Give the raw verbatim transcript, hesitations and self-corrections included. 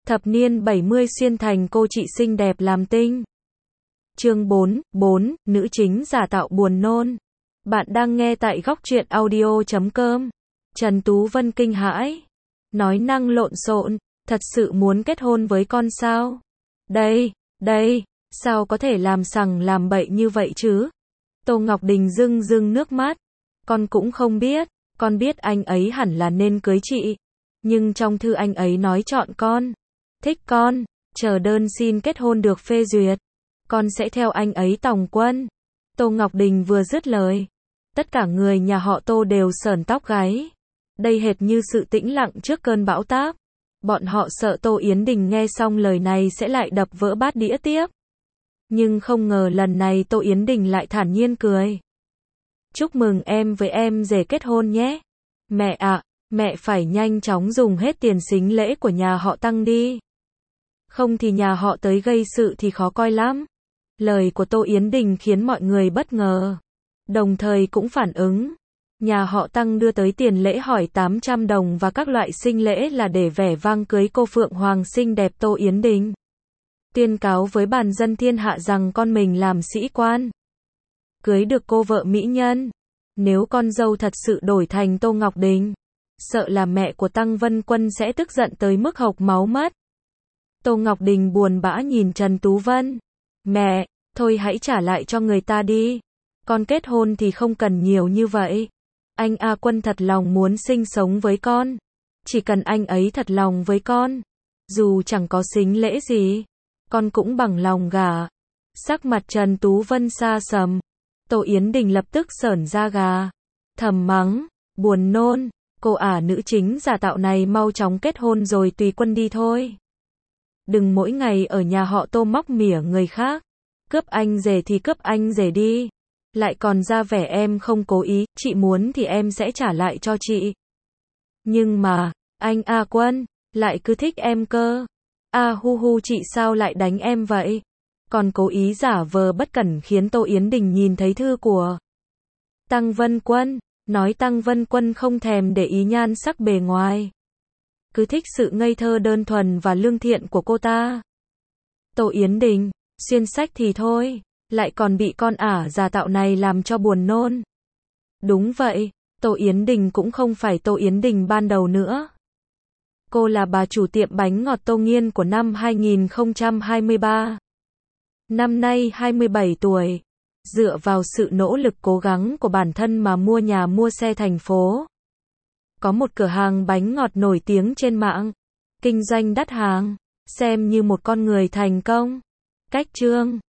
Thập niên bảy mươi xuyên thành cô chị xinh đẹp làm tinh. Chương bốn, bốn, nữ chính giả tạo buồn nôn. Bạn đang nghe tại góc truyện audio chấm com. Trần Tú Vân kinh hãi. Nói năng lộn xộn, thật sự muốn kết hôn với con sao? Đây, đây, sao có thể làm sằng làm bậy như vậy chứ? Tô Ngọc Đình rưng rưng nước mắt. Con cũng không biết, con biết anh ấy hẳn là nên cưới chị. Nhưng trong thư anh ấy nói chọn con. Thích con, chờ đơn xin kết hôn được phê duyệt. Con sẽ theo anh ấy tòng quân. Tô Ngọc Đình vừa dứt lời. Tất cả người nhà họ Tô đều sởn tóc gáy. Đây hệt như sự tĩnh lặng trước cơn bão táp. Bọn họ sợ Tô Yến Đình nghe xong lời này sẽ lại đập vỡ bát đĩa tiếp. Nhưng không ngờ lần này Tô Yến Đình lại thản nhiên cười. Chúc mừng em với em rể kết hôn nhé. Mẹ ạ, mẹ phải nhanh chóng dùng hết tiền sính lễ của nhà họ Tăng đi. Không thì nhà họ tới gây sự thì khó coi lắm. Lời của Tô Yến Đình khiến mọi người bất ngờ. Đồng thời cũng phản ứng. Nhà họ Tăng đưa tới tiền lễ hỏi tám trăm đồng và các loại sinh lễ là để vẻ vang cưới cô Phượng Hoàng xinh đẹp Tô Yến Đình. Tuyên cáo với bàn dân thiên hạ rằng con mình làm sĩ quan. Cưới được cô vợ mỹ nhân. Nếu con dâu thật sự đổi thành Tô Ngọc Đình, sợ là mẹ của Tăng Vân Quân sẽ tức giận tới mức hộc máu mất. Tô Ngọc Đình buồn bã nhìn Trần Tú Vân. Mẹ, thôi hãy trả lại cho người ta đi. Con kết hôn thì không cần nhiều như vậy. Anh A Quân thật lòng muốn sinh sống với con. Chỉ cần anh ấy thật lòng với con. Dù chẳng có sính lễ gì, con cũng bằng lòng gả. Sắc mặt Trần Tú Vân xa sầm. Tô Yến Đình lập tức sởn da gà. Thầm mắng, buồn nôn. Cô ả nữ chính giả tạo này mau chóng kết hôn rồi tùy quân đi thôi. Đừng mỗi ngày ở nhà họ Tô móc mỉa người khác. Cướp anh rể thì cướp anh rể đi. Lại còn ra vẻ em không cố ý, chị muốn thì em sẽ trả lại cho chị. Nhưng mà, anh A Quân, lại cứ thích em cơ. A hu hu chị sao lại đánh em vậy? Còn cố ý giả vờ bất cẩn khiến Tô Yến Đình nhìn thấy thư của Tăng Vân Quân. Nói Tăng Vân Quân không thèm để ý nhan sắc bề ngoài. Cứ thích sự ngây thơ đơn thuần và lương thiện của cô ta. Tô Yến Đình, xuyên sách thì thôi, lại còn bị con ả giả tạo này làm cho buồn nôn. Đúng vậy, Tô Yến Đình cũng không phải Tô Yến Đình ban đầu nữa. Cô là bà chủ tiệm bánh ngọt Tô Nghiên của năm hai nghìn không trăm hai mươi ba. Năm nay hai mươi bảy tuổi. Dựa vào sự nỗ lực cố gắng của bản thân mà mua nhà mua xe thành phố. Có một cửa hàng bánh ngọt nổi tiếng trên mạng. Kinh doanh đắt hàng. Xem như một con người thành công. Cách chương.